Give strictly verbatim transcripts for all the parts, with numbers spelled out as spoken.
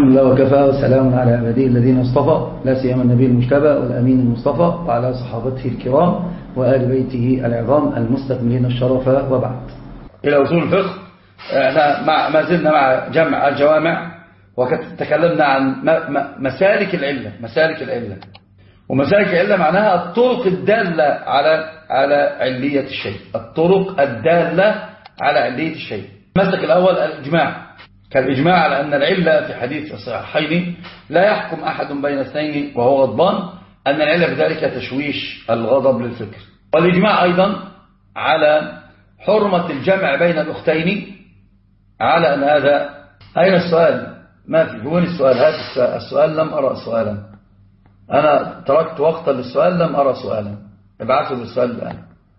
الحمد لله وكفى وسلام على عباده الذين اصطفى لا سيما النبي المجتبى والأمين المصطفى وعلى صحابته الكرام وآل بيته العظام المستكملين الشرف وبعد. إلى أصول الفقه مع ما زلنا مع جمع الجوامع، وتكلمنا عن مسالك العلة. مسالك العلة ومسالك العلة معناها الطرق الدالة على على علية الشيء. الطرق الدالة على علية الشيء. المسلك الأول الإجماع، كالإجماع على أن العلة في حديث الصحيحين لا يحكم أحد بين اثنين وهو غضبان أن العلة بذلك تشويش الغضب للفكر. والإجماع أيضا على حرمة الجمع بين الأختين، على أن هذا. أين السؤال؟ ما في. وين السؤال؟ هذا السؤال. السؤال لم أرى سؤالا، أنا تركت وقتا للسؤال لم أرى سؤالا، ابعثوا بالسؤال الآن.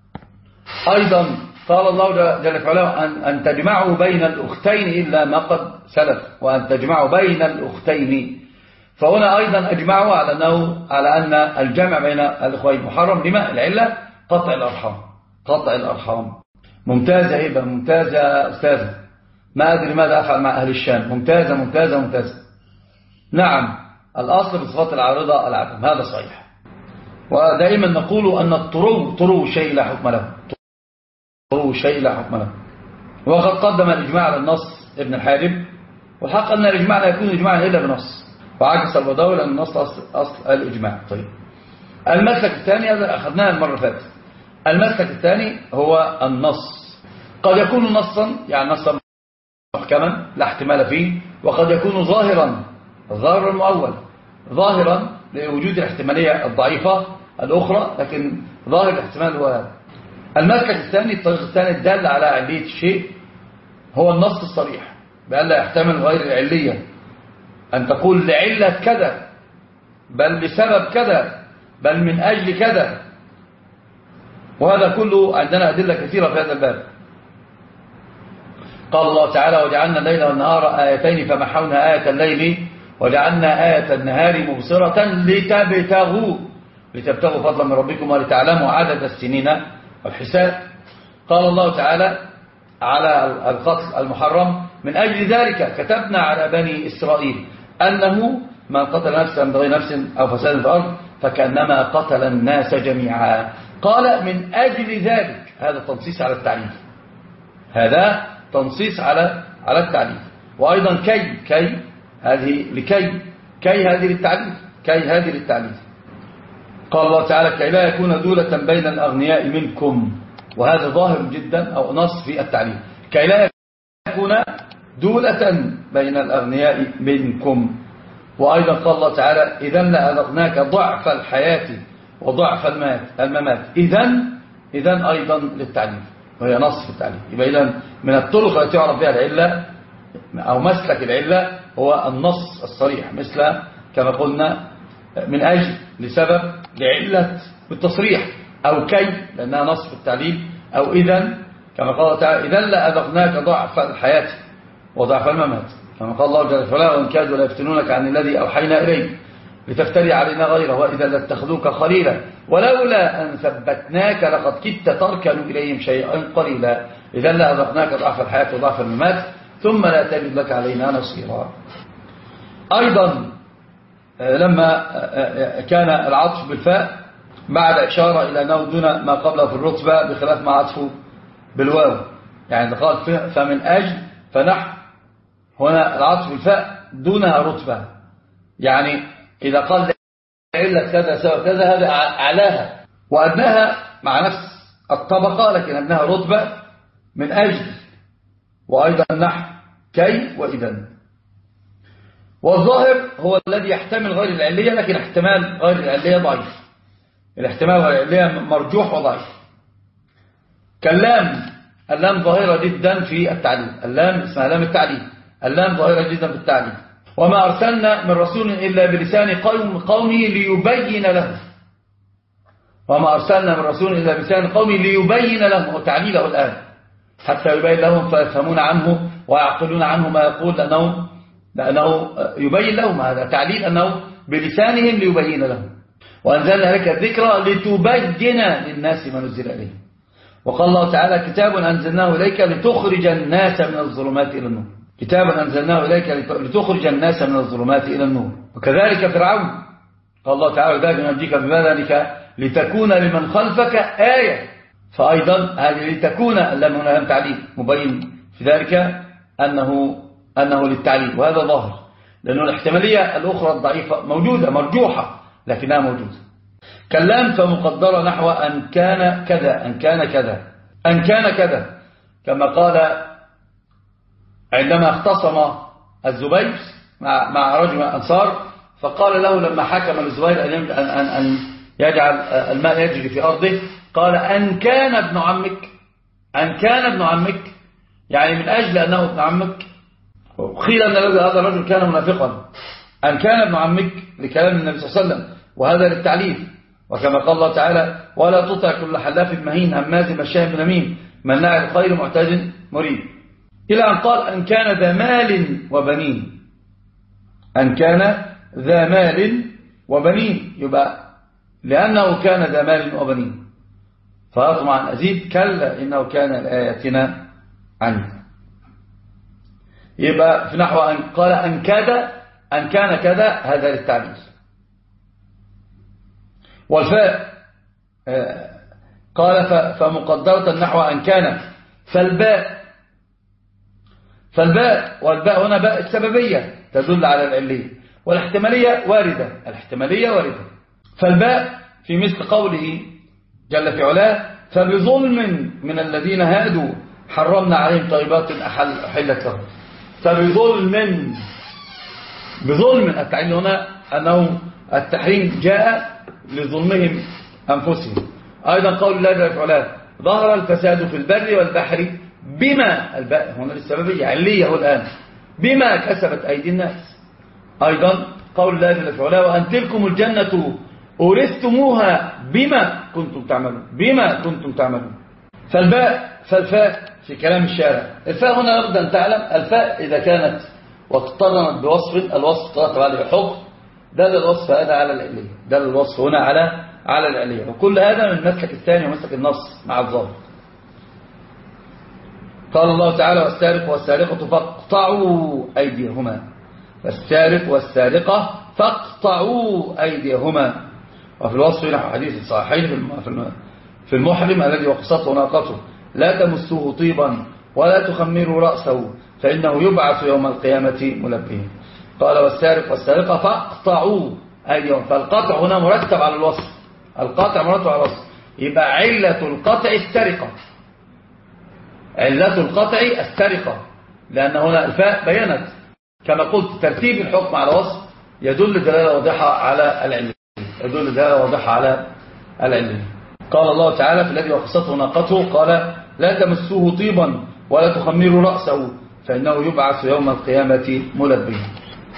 أيضا قال الله جل وعلا أن, أن تجمعوا بين الأختين إلا ما قد سلف، وأن تجمعوا بين الأختين. فهنا أيضا أجمعوا على أنه على أن الجمع بين الأخوين محرم. لما؟ العلة قطع الأرحام. قطع الأرحام. ممتازة هبة، ممتازة أستاذة، ما أدري ماذا أفعل مع أهل الشام. ممتازة ممتازة ممتازة. نعم، الأصل بصفات العارضة العدم، هذا صحيح. ودائما نقول أن الطرو طرو شيء لا حكم له. طرو شيء لا حكم له. وقد قدم الإجماع على النص ابن الحاجب، والحق أن الإجماع لا يكون إجماعا إلا بنص، وعكس البداوي لأن النص أصل, أصل الإجماع. طيب، المسلك الثاني هذا أخذناه المرة اللي فاتت. المسلك الثاني هو النص. قد يكون نصا يعني نصا محكما لا احتمال فيه، وقد يكون ظاهرا ظاهر المؤول، ظاهرا لوجود الاحتمالية الضعيفة الأخرى، لكن ظاهر الاحتمال هو هذا. المسلك الثاني، الطريق الثاني الدال على علية الشيء، هو النص الصريح بأن لا يحتمل غير العلية، أن تقول لعلة كذا، بل بسبب كذا، بل من أجل كذا. وهذا كله عندنا أدلة كثيرة في هذا الباب. قال الله تعالى: وجعلنا الليل والنهار آيتين فمحونا آية الليل وجعلنا آية النهار مبصرة لتبتغوا لتبتغوا فضلا من ربكم ولتعلموا عدد السنين والحساب. قال الله تعالى على القتل المحرم: من أجل ذلك كتبنا على بني إسرائيل أنه من قتل نفسا بغير نفس أو فساد في الأرض فكأنما قتل الناس جميعا. قال من أجل ذلك، هذا تنصيص على التعليل، هذا تنصيص على على التعليل. وأيضا كي كي هذه لكي كي هذه للتعليل كي هذه للتعليل. قال الله تعالى: كي لا يكون دولة بين الأغنياء منكم، وهذا ظاهر جدا أو نص في التعليل. كي لا يكون دولة بين الأغنياء منكم. وأيضا قال الله تعالى: إذن لأذقناك ضعف الحياة وضعف الممات. إذن إذن أيضا للتعليل، وهي نص في التعليل. يبقى إذن من الطرق التي يعرف بها العلة أو مسلك العلة هو النص الصريح، مثل كما قلنا من أجل، لسبب، لعلة بالتصريح، أو كي لأنها نص في التعليل، أو إذن كما قال تعالى: إذن لأذقناك ضعف الحياة وضعف الممات، كما قال الله جل وعلا: وإن كادوا ليفتنونك عن الذي أوحينا إليك لتفتري علينا غيره وإذا لاتخذوك خليلا ولولا أن ثبتناك لقد كدت تركن إليهم شيئا قليلا. إذن لأذقناك ضعف الحياة وضعف الممات ثم لا تجد لك علينا نصيرا. أيضا لما كان العطف بالفاء بعد إشارة إلى أنه دون ما قبله في الرتبة بخلاف ما عطفه بالواو، يعني قال فمن أجل فنحن، هنا العطف بالفاء دونها رتبة، يعني إذا قال علة كذا سوى كذا هذا أعلاها، وأدناها مع نفس الطبقة لكن أدناها رتبة من أجل. وأيضا نحن كي وإذن. والظاهر هو الذي يحتمل غير العلية، لكن احتمال غير العلية ضعيف، الاحتمال غير العلية مرجوح وضعيف. كاللام، اللام ظاهرة جدا في التعليل، اللام اسمها لام التعليل، اللام ظاهرة جدا في التعليل. وما أرسلنا من رسول إلا بلسان قوم قومه ليبين لهم، وما أرسلنا من رسول إلا بلسان قومه ليبين لهم، وتعليله الآن حتى يبين لهم فيفهمون عنه ويعقلون عنه ما يقول، لأنه, لأنه يبين لهم، هذا تعليل أنه بلسانهم ليبين لهم. وأنزلنا لك الذكرى لتبين للناس ما نزل إليهم. وقال الله تعالى: كتاب أنزلناه إليك لتخرج الناس من الظلمات إلى النور. كتابا أنزلناه إليك لتخرج الناس من الظلمات إلى النور. وكذلك فرعون قال الله تعالى ذلك ننجيك ببدنك لتكون لمن خلفك آية. فأيضا هذه لتكون اللام هنا لام تعليل مبين في ذلك أنه, أنه للتعليل، وهذا ظاهر لأنه الاحتمالية الأخرى الضعيفة موجودة مرجوحة لكنها موجودة. كاللام فمقدرة نحو أن كان كذا أن كان كذا أن كان كذا، كما قال عندما اختصم الزبير مع مع رجل من الأنصار فقال له لما حكم الزبير أن أن أن يجعل الماء يجري في أرضه قال أن كان ابن عمك أن كان ابن عمك، يعني من أجل أنه ابن عمك. وقيل أن هذا الرجل كان منافقا. أن كان ابن عمك لكلام النبي صلى الله عليه وسلم، وهذا للتعليل. وكما قال الله تعالى ولا تطع كل حلاف مهين هماز مشاء بنميم مناع الخير معتد مريب، إلى أن قال أن كان ذا مال وبنين. أن كان ذا مال وبنين يبقى لأنه كان ذا مال وبنين. فأطمع أن أزيد كلا إنه كان لآياتنا عنه. يبقى في نحو أن قال أن كذا أن كان كذا، هذا للتعليل. والفاء قال فمقدرة نحو أن كان. فالباء فالباء والباء هنا باء السببية تدل على العلية، والاحتمالية واردة الاحتمالية واردة. فالباء في مثل قوله جل في علاه فبظلم من الذين هادوا حرمنا عليهم طيبات أحل أحلت لهم. فبظلم بظلم التعليل هنا أنه التحريم جاء لظلمهم أنفسهم. أيضا قول الله جل في علاه ظهر الفساد في البر والبحر بما الباء هنا للسببية علية الآن بما كسبت أيدي الناس. أيضا قول الله جل في علاه وأن تلكم الجنة أورثتموها بما كنتم تعملون بما كنتم تعملون. فالباء فالفاء في كلام الشارع. الفاء هنا لابد أن تعلم الفاء إذا كانت واقترنت بوصف الوصف ترتب عليه حكم دل الوصف هذا على العلية دل الوصف هنا على على العلية. وكل هذا من مسلك الثاني ومسلك النص مع الظاهر. قال الله تعالى والسارق والسارقة فاقطعوا أيديهما والسارق والسارقة فاقطعوا أيديهما. وفي الوصف نحو حديث الصحيحين في المحرم الذي وقصته ناقته لا تمسوه طيبا ولا تخمروا رأسه فإنه يبعث يوم القيامة ملبيا. قال والسارق والسارقة فاقطعوا أيديهم. فالقطع هنا مرتب على الوصف القطع مرتب على الوصف. يبقى علة القطع السرقة علة القطع السرقة لأن هنا الفاء بينت كما قلت ترتيب الحكم على وصف يدل دلالة واضحة على العلة يدل دلالة واضحة على العلة. قال الله تعالى في الذي وقصته ناقته قال لا تمسوه طيبا ولا تخمروا رأسه فإنه يبعث يوم القيامة ملبيا.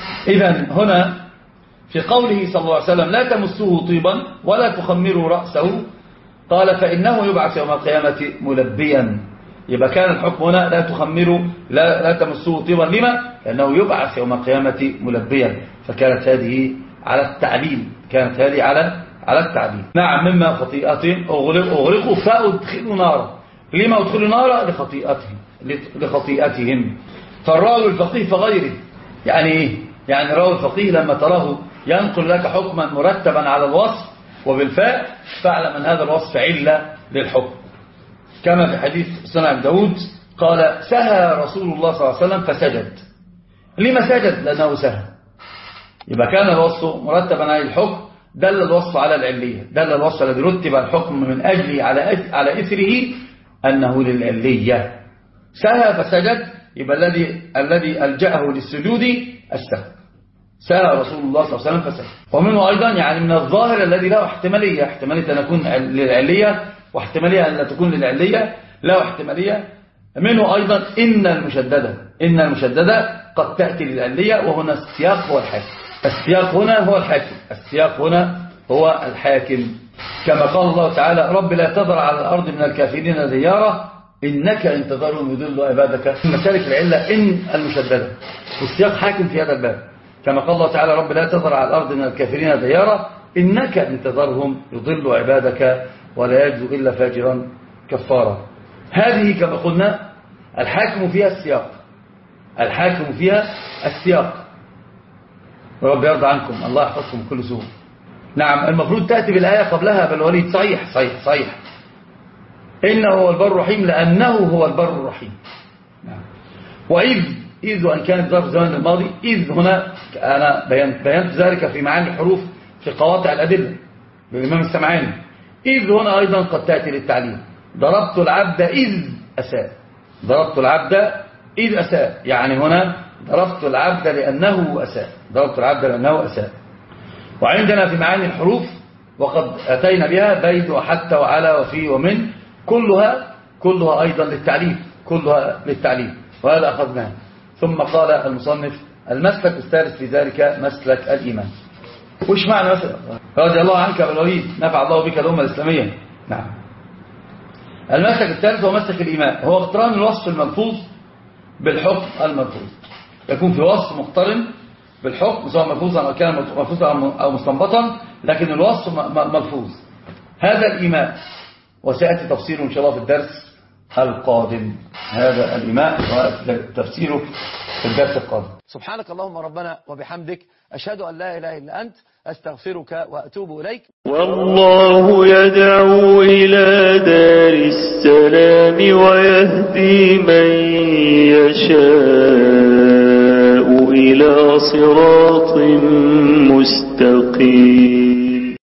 إذن هنا في قوله صلى الله عليه وسلم لا تمسوه طيبا ولا تخمروا رأسه قال فإنه يبعث يوم القيامة ملبيا. يبقى كان الحكم هنا لا تخمروا لا, لا تمسوه طيبا لما؟ لأنه يبعث يوم القيامة ملبيا. فكانت هذه على التعليل كانت هذه على على التعليل. نعم مما خطيئتهم أغرقوا فأدخلوا نارا. لما أدخلوا نارا؟ لخطيئتهم لخطيئتهم. فالراوي الفقيه فغيره يعني إيه؟ يعني راوي الفقيه لما تراه ينقل لك حكما مرتبا على الوصف وبالفاء فاعلم أن هذا الوصف علة للحكم. كما في حديث سنن داود قال سهى رسول الله صلى الله عليه وسلم فسجد. لما سجد؟ لأنه سهى. يبقى كان الوصف مرتبا على الحكم دل الوصف على العلية دل الوصف الذي رتب الحكم من أجله على على إثره أنه للعلية. سهى فسجد يبقى الذي الذي ألجأه للسجود السهو. سهى رسول الله صلى الله عليه وسلم فسجد. ومنه أيضا يعني من الظاهر الذي له احتمالية احتمالية أن يكون للعلية واحتمالية أن لا تكون للعلية له احتمالية. منه أيضا إن المشددة إن المشددة قد تأتي للعلية وهنا السياق هو الحاكم. السياق هنا هو الحاكم السياق هنا هو الحاكم. كما قال الله تعالى رب لا تذر على الأرض من الكافرين ديارا إنك إن تذرهم يضلوا عبادك. مسالك العلة إن المشددة والسياق حاكم في هذا الباب. كما قال الله تعالى رب لا تذر على الأرض من الكافرين ديارا إنك إن تذرهم يضلوا عبادك ولا يجزو إلا فاجرا كفارا. هذه كما قلنا الحاكم فيها السياق الحاكم فيها السياق. رب يرضى عنكم، الله يحفظكم كل سوء. نعم المفروض تأتي بالآية قبلها بالوليد. صحيح صحيح صحيح. إنه هو البر الرحيم لأنه هو البر الرحيم. نعم. وإذ إذ وأن كانت ظرف زمان الماضي، إذ هنا أنا بينت, بينت ذلك في معاني الحروف في قواطع الأدلة بالإمام السمعاني. إذ هنا أيضا قد تأتي للتعليم. ضربت العبد إذ أساء، ضربت العبد إذ أساء، يعني هنا ضربت العبد لأنه أساء، ضربت العبد لأنه أساء. وعندنا في معاني الحروف وقد أتينا بها بيد وحتى وعلى وفي ومن، كلها كلها أيضا للتعليم، كلها للتعليم، وهذا أخذناه. ثم قال المصنف المسلك الثالث في ذلك مسلك الإيمان. وش معنى مسلك؟ رضي الله عنك بالوليد، نفع الله بك الأمة الإسلامية. نعم. المسلك الثالث هو مسلك الإيمان، هو اقتران الوصف الملفوظ بالحكم الملفوظ. يكون في وصف مقترن بالحكم سواء ملفوظا أو كان ملفوظا أو مستنبطا، لكن الوصف ملفوظ. هذا الإيمان، وسيأتي تفسيره إن شاء الله في الدرس القادم. هذا الإيمان وتفسيره في الدرس القادم. سبحانك اللهم ربنا وبحمدك، أشهد أن لا إله إلا أنت، أستغفرك وأتوب إليك. والله يدعو إلى دار السلام ويهدي من يشاء إلى صراط مستقيم.